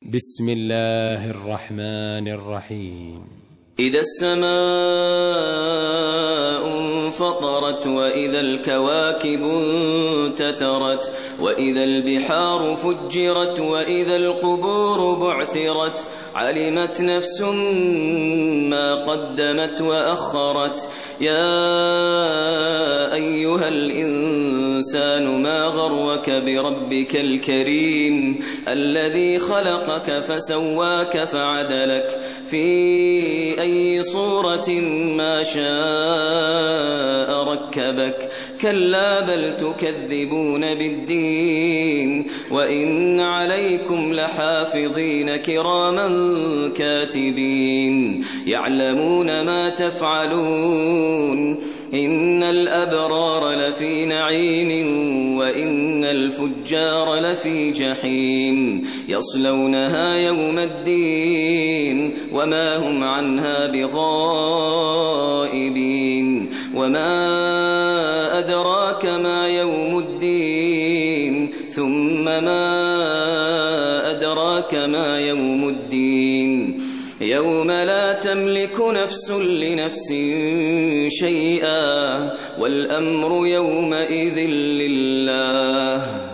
بسم الله الرحمن الرحيم. إذا السماء انفطرت وإذا الكواكب انتثرت وإذا البحار فجرت وإذا القبور بعثرت علمت نفس ما قدمت وأخرت. يا أيها الإنسان ما غرك بربك الكريم الذي خلقك فسواك فعدلك في أي صورة ما شاء ركبك. كلا بل تكذبون بالدين وإن عليكم لحافظين كراما كاتبين يعلمون ما تفعلون. إن الأبرار لفي نعيم وإن الفجار لفي جحيم يصلونها يوم الدين وما هم عنها بغائبين. وما أدراك ما يوم الدين ثم ما أدراك ما يوم الدين يوم لا تملك نفس لنفس شيئا والأمر يومئذ لله.